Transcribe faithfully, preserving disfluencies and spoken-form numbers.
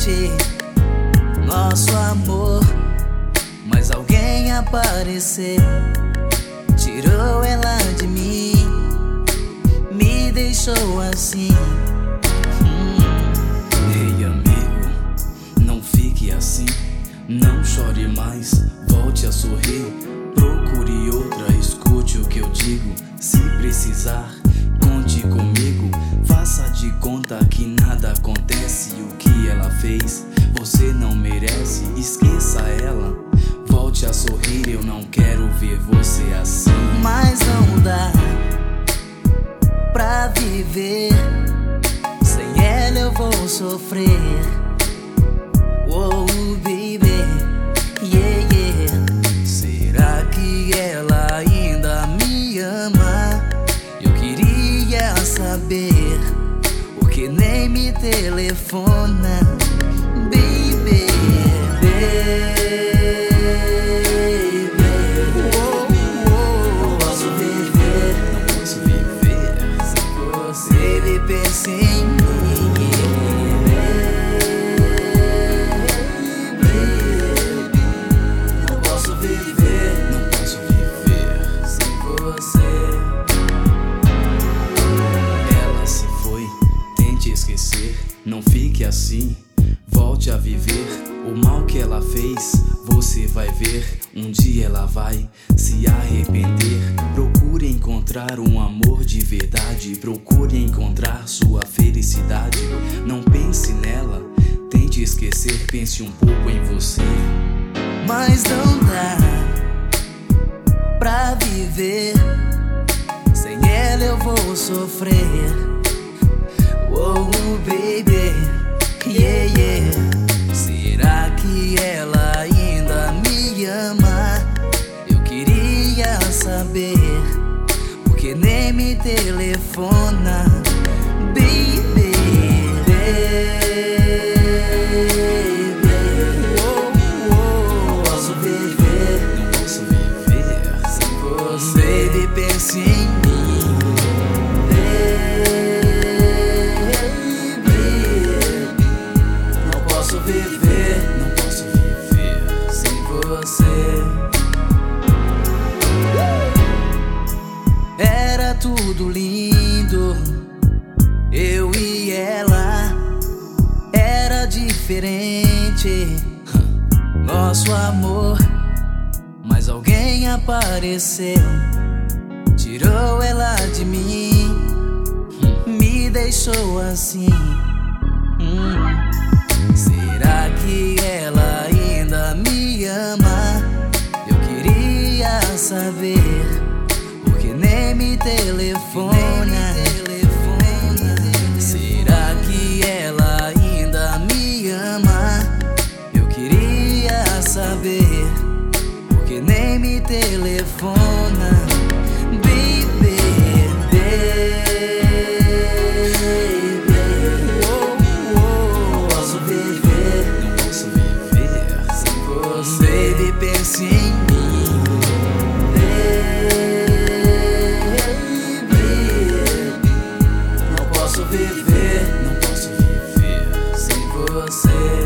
diferente nosso amor, mas alguém apareceu, tirou ela de mim, me deixou assim. hum. Ei amigo, não fique assim, não chore mais, volte a sorrir, procure outra, escute o que eu digo. Se precisar, conte comigo, faça de conta que nada acontece. O que ela fez, você não merece, esqueça ela, volte a sorrir, eu não quero ver você assim. Mas não dá pra viver, sem ela eu vou sofrer. Oh baby, yeah, yeah. Será que ela ainda me ama? Eu queria saber, porque nem me telefona, baby, baby. Oh, oh. Não posso viver, Não posso viver sem você. Ele pensa em mim. Não posso viver, não posso viver sem você. Ela se foi, tente esquecer, não fique assim, volte a viver. O mal que ela fez, você vai ver, um dia ela vai se arrepender. Procure encontrar um amor de verdade, procure encontrar sua felicidade. Não pense nela, tente esquecer, pense um pouco em você. Mas não dá pra viver, sem ela eu vou sofrer. Oh baby, yeah, yeah. Será que ela ainda me ama? Eu queria saber, porque nem me telefona, baby, baby. Oh, oh. Não posso viver, Não posso viver sem você. Baby, pense em mim, baby. Não posso viver, Não posso viver sem você. Era tudo lindo, eu e ela, era diferente nosso amor, mas alguém apareceu, tirou ela de mim, me deixou assim. hum. Será que ela ainda me ama? Eu queria saber, porque nem me telefona. Será que ela ainda me ama? Eu queria saber, porque nem me telefona, baby, baby. Oh, oh. Não posso viver, Não posso viver sem você. Baby, pense em mim, baby. Não posso viver, Não posso viver sem você.